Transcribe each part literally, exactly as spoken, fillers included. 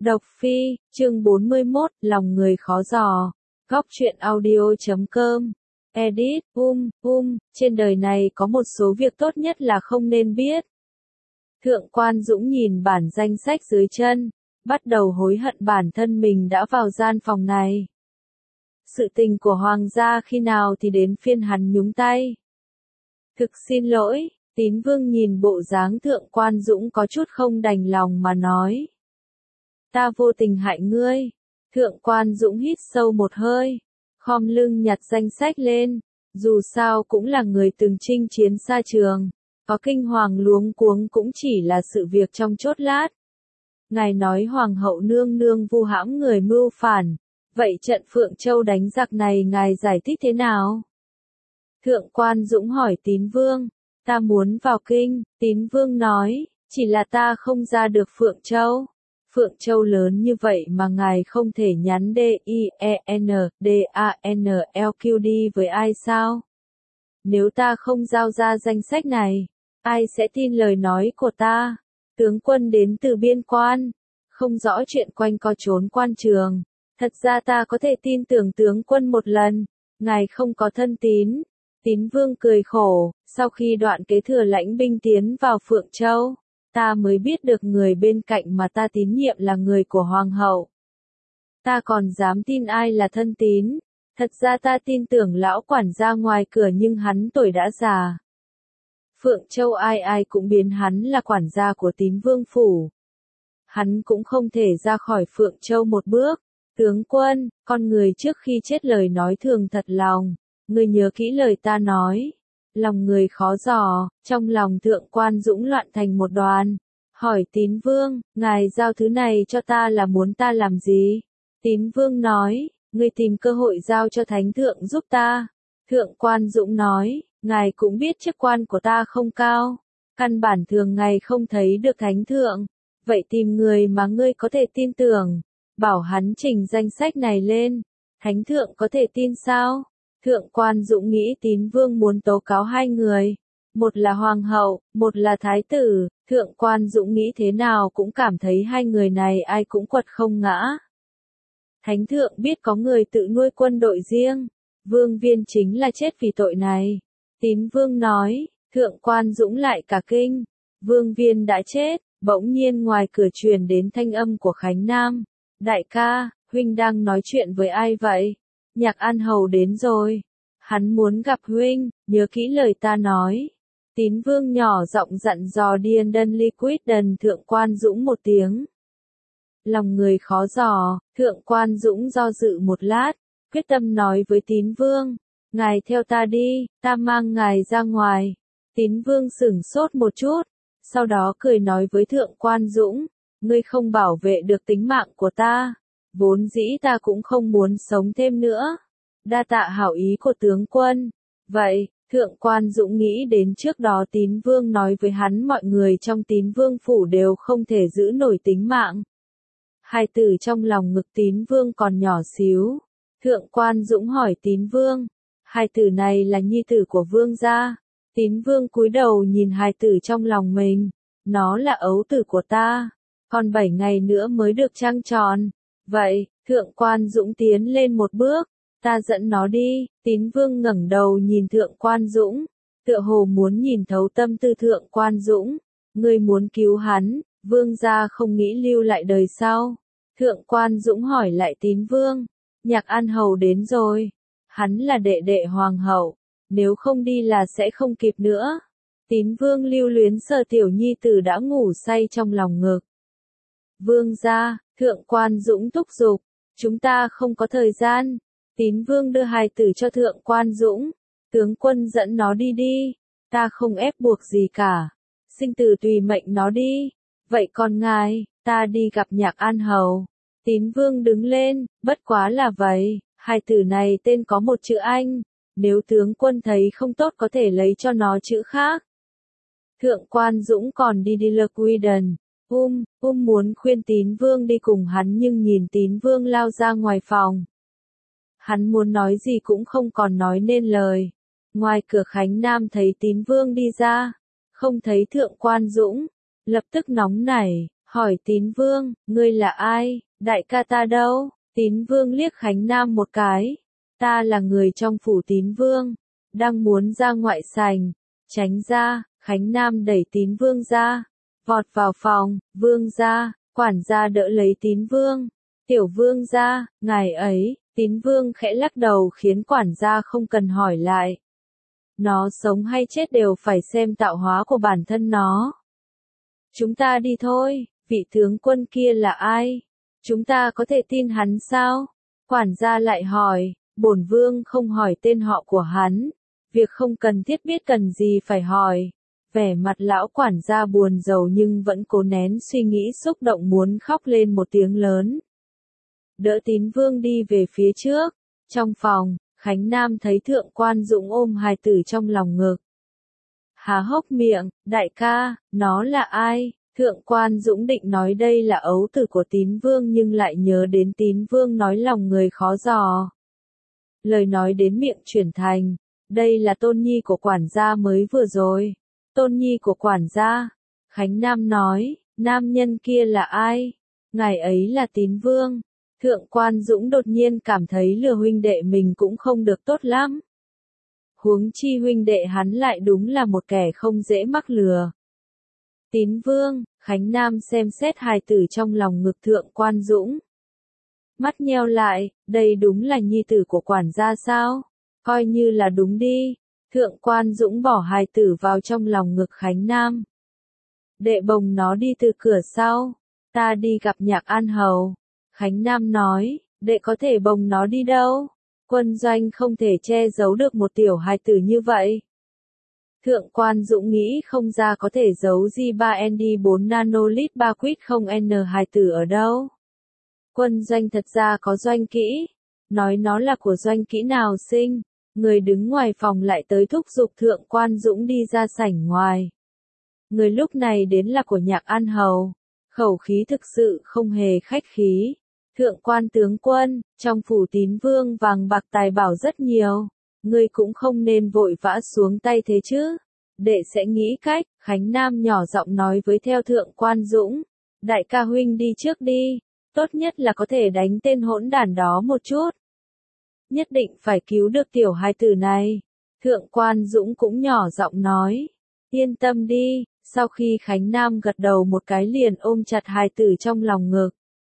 Độc Phi, chương bốn mươi mốt, lòng người khó dò. Góc truyện audio chấm com. Edit, um, um, trên đời này có một số việc tốt nhất là không nên biết. Thượng quan Dũng nhìn bản danh sách dưới chân, bắt đầu hối hận bản thân mình đã vào gian phòng này. Sự tình của Hoàng gia khi nào thì đến phiên hắn nhúng tay. Thực xin lỗi, Tín Vương nhìn bộ dáng Thượng quan Dũng có chút không đành lòng mà nói. Ta vô tình hại ngươi. Thượng quan Dũng hít sâu một hơi, khom lưng nhặt danh sách lên, dù sao cũng là người từng chinh chiến xa trường, có kinh hoàng luống cuống cũng chỉ là sự việc trong chốc lát. Ngài nói Hoàng hậu nương nương vu hãm người mưu phản, vậy trận Phượng Châu đánh giặc này ngài giải thích thế nào? Thượng quan Dũng hỏi Tín Vương, ta muốn vào kinh, Tín Vương nói, chỉ là ta không ra được Phượng Châu. Phượng Châu lớn như vậy mà ngài không thể nhắn D I E N D A N L Q đi với ai sao? Nếu ta không giao ra danh sách này, ai sẽ tin lời nói của ta? Tướng quân đến từ biên quan, không rõ chuyện quanh co trốn quan trường. Thật ra ta có thể tin tưởng tướng quân một lần, ngài không có thân tín. Tín Vương cười khổ, sau khi đoạn kế thừa lãnh binh tiến vào Phượng Châu, ta mới biết được người bên cạnh mà ta tín nhiệm là người của Hoàng hậu. Ta còn dám tin ai là thân tín, thật ra ta tin tưởng lão quản gia ngoài cửa nhưng hắn tuổi đã già. Phượng Châu ai ai cũng biến hắn là quản gia của Tín Vương phủ. Hắn cũng không thể ra khỏi Phượng Châu một bước. Tướng quân, con người trước khi chết lời nói thường thật lòng, người nhớ kỹ lời ta nói. Lòng người khó dò, trong lòng Thượng quan Dũng loạn thành một đoàn. Hỏi Tín Vương, ngài giao thứ này cho ta là muốn ta làm gì? Tín Vương nói, ngươi tìm cơ hội giao cho Thánh Thượng giúp ta. Thượng quan Dũng nói, ngài cũng biết chức quan của ta không cao, căn bản thường ngày không thấy được Thánh Thượng. Vậy tìm người mà ngươi có thể tin tưởng, bảo hắn trình danh sách này lên. Thánh Thượng có thể tin sao? Thượng quan Dũng nghĩ Tín Vương muốn tố cáo hai người, một là Hoàng hậu, một là Thái tử. Thượng quan Dũng nghĩ thế nào cũng cảm thấy hai người này ai cũng quật không ngã. Thánh Thượng biết có người tự nuôi quân đội riêng, Vương Viên chính là chết vì tội này. Tín Vương nói, Thượng quan Dũng lại cả kinh, Vương Viên đã chết. Bỗng nhiên ngoài cửa truyền đến thanh âm của Khánh Nam, đại ca, huynh đang nói chuyện với ai vậy? Nhạc An Hầu đến rồi, hắn muốn gặp huynh, nhớ kỹ lời ta nói. Tín Vương nhỏ giọng dặn dò điên đân liquid đần Thượng quan Dũng một tiếng. Lòng người khó dò, Thượng quan Dũng do dự một lát, quyết tâm nói với Tín Vương, ngài theo ta đi, ta mang ngài ra ngoài. Tín Vương sửng sốt một chút, sau đó cười nói với Thượng quan Dũng, ngươi không bảo vệ được tính mạng của ta. Vốn dĩ ta cũng không muốn sống thêm nữa. Đa tạ hảo ý của tướng quân. Vậy, Thượng quan Dũng nghĩ đến trước đó Tín Vương nói với hắn mọi người trong Tín Vương phủ đều không thể giữ nổi tính mạng. Hai tử trong lòng ngực Tín Vương còn nhỏ xíu. Thượng quan Dũng hỏi Tín Vương, hai tử này là nhi tử của Vương gia. Tín Vương cúi đầu nhìn hai tử trong lòng mình, nó là ấu tử của ta, còn bảy ngày nữa mới được trăng tròn. Vậy, Thượng quan Dũng tiến lên một bước, ta dẫn nó đi. Tín Vương ngẩng đầu nhìn Thượng quan Dũng, tựa hồ muốn nhìn thấu tâm tư Thượng quan Dũng. Ngươi muốn cứu hắn, Vương gia không nghĩ lưu lại đời sau. Thượng quan Dũng hỏi lại Tín Vương, Nhạc An Hầu đến rồi, hắn là đệ đệ Hoàng hậu, nếu không đi là sẽ không kịp nữa. Tín Vương lưu luyến sờ tiểu nhi tử đã ngủ say trong lòng ngực. Vương gia, Thượng quan Dũng thúc giục, chúng ta không có thời gian. Tín Vương đưa hài tử cho Thượng quan Dũng, tướng quân dẫn nó đi đi, ta không ép buộc gì cả, sinh tử tùy mệnh nó đi. Vậy còn ngài, ta đi gặp Nhạc An Hầu. Tín Vương đứng lên, bất quá là vậy, hài tử này tên có một chữ Anh, nếu tướng quân thấy không tốt có thể lấy cho nó chữ khác. Thượng quan Dũng còn đi đi Lequiden. Um, um muốn khuyên Tín Vương đi cùng hắn nhưng nhìn Tín Vương lao ra ngoài phòng. Hắn muốn nói gì cũng không còn nói nên lời. Ngoài cửa Khánh Nam thấy Tín Vương đi ra, không thấy Thượng quan Dũng, lập tức nóng nảy, hỏi Tín Vương, ngươi là ai, đại ca ta đâu? Tín Vương liếc Khánh Nam một cái, ta là người trong phủ Tín Vương, đang muốn ra ngoại sảnh, tránh ra. Khánh Nam đẩy Tín Vương ra, vọt vào phòng, Vương gia, quản gia đỡ lấy Tín Vương, tiểu Vương gia, ngài ấy, Tín Vương khẽ lắc đầu khiến quản gia không cần hỏi lại. Nó sống hay chết đều phải xem tạo hóa của bản thân nó. Chúng ta đi thôi, vị tướng quân kia là ai? Chúng ta có thể tin hắn sao? Quản gia lại hỏi, bổn vương không hỏi tên họ của hắn, việc không cần thiết biết cần gì phải hỏi. Vẻ mặt lão quản gia buồn rầu nhưng vẫn cố nén suy nghĩ xúc động muốn khóc lên một tiếng lớn. Đỡ Tín Vương đi về phía trước. Trong phòng, Khánh Nam thấy Thượng Quan Dũng ôm hài tử trong lòng ngực. Há hốc miệng, đại ca, nó là ai? Thượng Quan Dũng định nói đây là ấu tử của Tín Vương nhưng lại nhớ đến Tín Vương nói lòng người khó dò. Lời nói đến miệng chuyển thành, đây là tôn nhi của quản gia mới vừa rồi. Tôn nhi của quản gia. Khánh Nam nói, nam nhân kia là ai? Ngài ấy là Tín Vương. Thượng Quan Dũng đột nhiên cảm thấy lừa huynh đệ mình cũng không được tốt lắm. Huống chi huynh đệ hắn lại đúng là một kẻ không dễ mắc lừa. Tín Vương, Khánh Nam xem xét hài tử trong lòng ngực Thượng Quan Dũng. Mắt nheo lại, đây đúng là nhi tử của quản gia sao? Coi như là đúng đi. Thượng Quan Dũng bỏ hài tử vào trong lòng ngực Khánh Nam. Đệ bồng nó đi từ cửa sau. Ta đi gặp Nhạc An Hầu. Khánh Nam nói, đệ có thể bồng nó đi đâu? Quân doanh không thể che giấu được một tiểu hài tử như vậy. Thượng Quan Dũng nghĩ không ra có thể giấu G ba N D bốn nanolit ba quýt không N hài tử ở đâu. Quân doanh thật ra có doanh kỹ. Nói nó là của doanh kỹ nào sinh. Người đứng ngoài phòng lại tới thúc giục Thượng Quan Dũng đi ra sảnh ngoài. Người lúc này đến là của Nhạc An Hầu. Khẩu khí thực sự không hề khách khí. Thượng Quan tướng quân, trong phủ Tín Vương vàng bạc tài bảo rất nhiều. Ngươi cũng không nên vội vã xuống tay thế chứ. Đệ sẽ nghĩ cách. Khánh Nam nhỏ giọng nói với theo Thượng Quan Dũng. Đại ca huynh đi trước đi. Tốt nhất là có thể đánh tên hỗn đản đó một chút. Nhất định phải cứu được tiểu hài tử này. Thượng Quan Dũng cũng nhỏ giọng nói. Yên tâm đi. Sau khi Khánh Nam gật đầu một cái liền ôm chặt hài tử trong lòng ngực.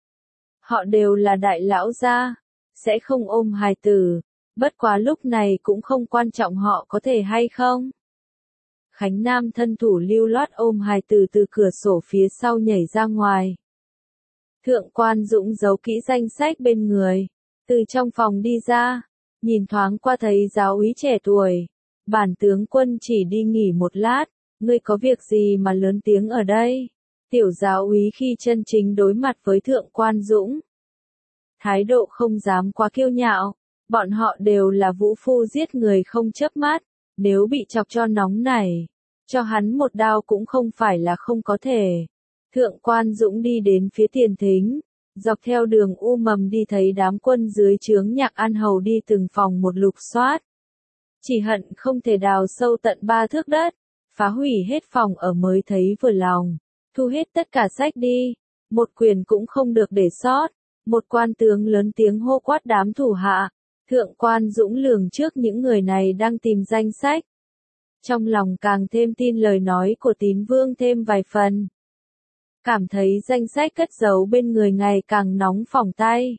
Họ đều là đại lão gia. Sẽ không ôm hài tử. Bất quá lúc này cũng không quan trọng họ có thể hay không. Khánh Nam thân thủ lưu loát ôm hài tử từ cửa sổ phía sau nhảy ra ngoài. Thượng Quan Dũng giấu kỹ danh sách bên người. Từ trong phòng đi ra. Nhìn thoáng qua thấy giáo úy trẻ tuổi. Bản tướng quân chỉ đi nghỉ một lát. Ngươi có việc gì mà lớn tiếng ở đây? Tiểu giáo úy khi chân chính đối mặt với Thượng Quan Dũng. Thái độ không dám quá kiêu nhạo. Bọn họ đều là vũ phu giết người không chớp mắt. Nếu bị chọc cho nóng này. Cho hắn một đao cũng không phải là không có thể. Thượng Quan Dũng đi đến phía tiền thính. Dọc theo đường u mầm đi thấy đám quân dưới trướng Nhạc An Hầu đi từng phòng một lục soát. Chỉ hận không thể đào sâu tận ba thước đất. Phá hủy hết phòng ở mới thấy vừa lòng. Thu hết tất cả sách đi. Một quyền cũng không được để sót. Một quan tướng lớn tiếng hô quát đám thủ hạ. Thượng Quan Dũng lường trước những người này đang tìm danh sách. Trong lòng càng thêm tin lời nói của Tín Vương thêm vài phần. Cảm thấy danh sách cất giấu bên người ngày càng nóng phỏng tay.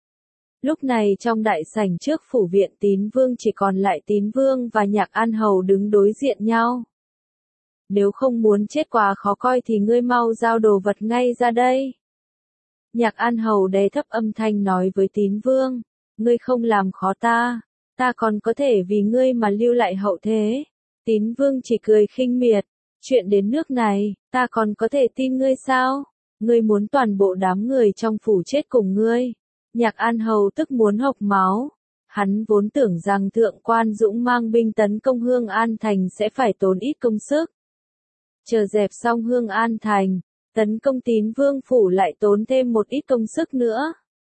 Lúc này trong đại sảnh trước phủ viện Tín Vương chỉ còn lại Tín Vương và Nhạc An Hầu đứng đối diện nhau. Nếu không muốn chết quá khó coi thì ngươi mau giao đồ vật ngay ra đây. Nhạc An Hầu đè thấp âm thanh nói với Tín Vương. Ngươi không làm khó ta. Ta còn có thể vì ngươi mà lưu lại hậu thế. Tín Vương chỉ cười khinh miệt. Chuyện đến nước này, ta còn có thể tin ngươi sao? Ngươi muốn toàn bộ đám người trong phủ chết cùng ngươi. Nhạc An Hầu tức muốn hộc máu. Hắn vốn tưởng rằng Thượng Quan Dũng mang binh tấn công Hương An Thành sẽ phải tốn ít công sức. Chờ dẹp xong Hương An Thành, tấn công Tín Vương phủ lại tốn thêm một ít công sức nữa.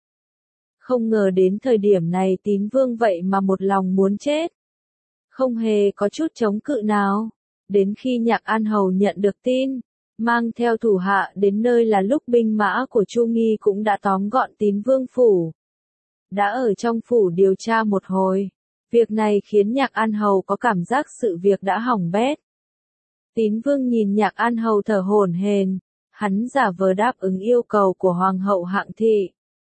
Không ngờ đến thời điểm này Tín Vương vậy mà một lòng muốn chết. Không hề có chút chống cự nào. Đến khi Nhạc An Hầu nhận được tin, mang theo thủ hạ đến nơi là lúc binh mã của Chu Nghi cũng đã tóm gọn Tín Vương phủ. Đã ở trong phủ điều tra một hồi, việc này khiến Nhạc An Hầu có cảm giác sự việc đã hỏng bét. Tín Vương nhìn Nhạc An Hầu thở hổn hển, hắn giả vờ đáp ứng yêu cầu của Hoàng hậu Hạng Thị.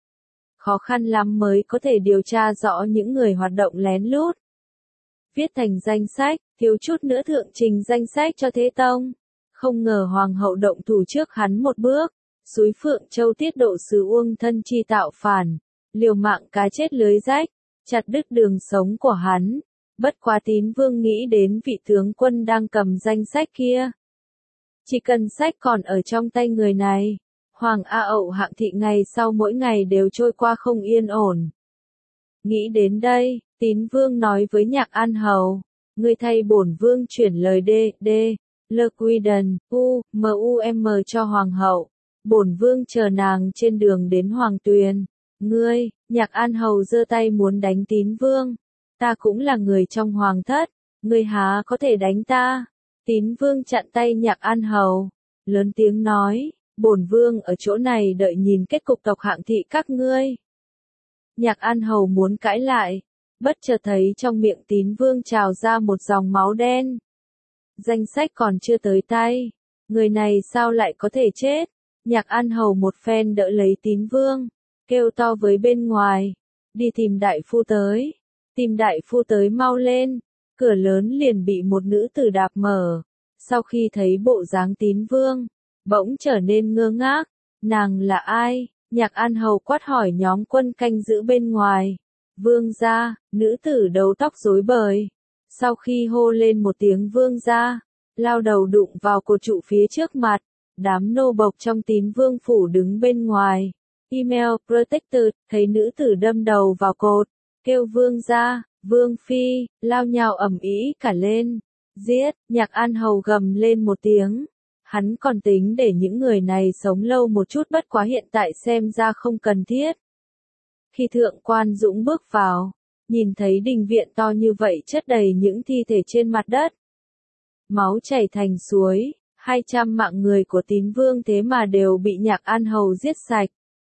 Khó khăn lắm mới có thể điều tra rõ những người hoạt động lén lút. Viết thành danh sách, thiếu chút nữa thượng trình danh sách cho Thế Tông. Không ngờ Hoàng hậu động thủ trước hắn một bước, xúi Phượng Châu tiết độ sứ Uông Thân Chi tạo phản, liều mạng cá chết lưới rách, chặt đứt đường sống của hắn. Bất quá Tín Vương nghĩ đến vị tướng quân đang cầm danh sách kia. Chỉ cần sách còn ở trong tay người này, Hoàng A Ậu Hạng Thị ngày sau mỗi ngày đều trôi qua không yên ổn. Nghĩ đến đây, Tín Vương nói với Nhạc An Hầu, người thay bổn vương chuyển lời D, D, Lơ Quy Đần, U, M U M cho Hoàng hậu. Bổn vương chờ nàng trên đường đến Hoàng Tuyền. Ngươi, Nhạc An Hầu giơ tay muốn đánh Tín Vương. Ta cũng là người trong Hoàng thất, ngươi há có thể đánh ta. Tín Vương chặn tay Nhạc An Hầu, lớn tiếng nói, bổn vương ở chỗ này đợi nhìn kết cục tộc Hạng Thị các ngươi. Nhạc An Hầu muốn cãi lại, bất chợt thấy trong miệng Tín Vương trào ra một dòng máu đen. Danh sách còn chưa tới tay, người này sao lại có thể chết? Nhạc An Hầu một phen đỡ lấy Tín Vương, kêu to với bên ngoài, đi tìm đại phu tới, tìm đại phu tới mau lên. Cửa lớn liền bị một nữ tử đạp mở. Sau khi thấy bộ dáng Tín Vương, bỗng trở nên ngơ ngác. Nàng là ai? Nhạc An Hầu quát hỏi nhóm quân canh giữ bên ngoài. Vương gia, nữ tử đầu tóc rối bời. Sau khi hô lên một tiếng vương gia, lao đầu đụng vào cột trụ phía trước mặt. Đám nô bộc trong Tín Vương phủ đứng bên ngoài. Email protector, thấy nữ tử đâm đầu vào cột, kêu vương gia. Vương Phi, lao nhào ầm ĩ cả lên. Giết, Nhạc An Hầu gầm lên một tiếng. Hắn còn tính để những người này sống lâu một chút bất quá hiện tại xem ra không cần thiết. Khi Thượng Quan Dũng bước vào, nhìn thấy đình viện to như vậy chất đầy những thi thể trên mặt đất. Máu chảy thành suối, hai trăm mạng người của Tín Vương thế mà đều bị Nhạc An Hầu giết sạch.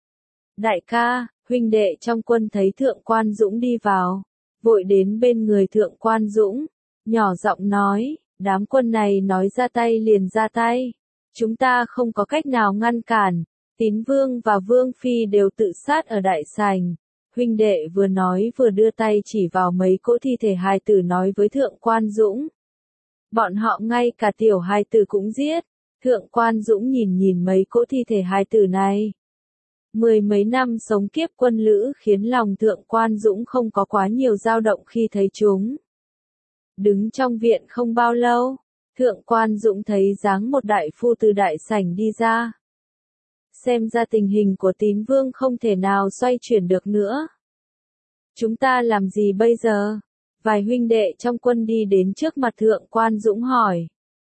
Đại ca, huynh đệ trong quân thấy Thượng Quan Dũng đi vào. Vội đến bên người Thượng Quan Dũng, nhỏ giọng nói, đám quân này nói ra tay liền ra tay. Chúng ta không có cách nào ngăn cản, Tín Vương và Vương Phi đều tự sát ở đại sảnh. Huynh đệ vừa nói vừa đưa tay chỉ vào mấy cỗ thi thể hài tử nói với Thượng Quan Dũng. Bọn họ ngay cả tiểu hài tử cũng giết. Thượng Quan Dũng nhìn nhìn mấy cỗ thi thể hài tử này. Mười mấy năm sống kiếp quân lữ khiến lòng Thượng Quan Dũng không có quá nhiều dao động khi thấy chúng. Đứng trong viện không bao lâu, Thượng Quan Dũng thấy dáng một đại phu từ đại sảnh đi ra. Xem ra tình hình của Tín Vương không thể nào xoay chuyển được nữa. Chúng ta làm gì bây giờ? Vài huynh đệ trong quân đi đến trước mặt Thượng Quan Dũng hỏi.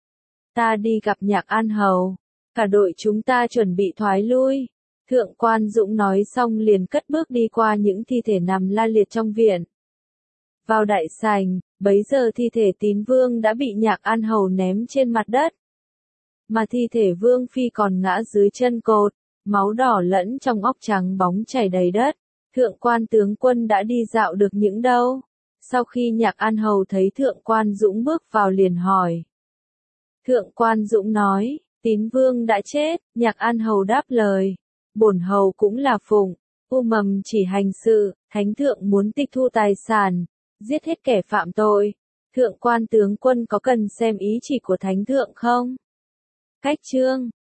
Ta đi gặp Nhạc An Hầu, cả đội chúng ta chuẩn bị thoái lui. Thượng Quan Dũng nói xong liền cất bước đi qua những thi thể nằm la liệt trong viện. Vào đại sảnh, bấy giờ thi thể Tín Vương đã bị Nhạc An Hầu ném trên mặt đất. Mà thi thể Vương Phi còn ngã dưới chân cột, máu đỏ lẫn trong óc trắng bóng chảy đầy đất. Thượng Quan tướng quân đã đi dạo được những đâu? Sau khi Nhạc An Hầu thấy Thượng Quan Dũng bước vào liền hỏi. Thượng Quan Dũng nói, Tín Vương đã chết. Nhạc An Hầu đáp lời. Bổn hầu cũng là phụng, u mầm chỉ hành sự, thánh thượng muốn tịch thu tài sản, giết hết kẻ phạm tội. Thượng Quan tướng quân có cần xem ý chỉ của thánh thượng không? Cách chương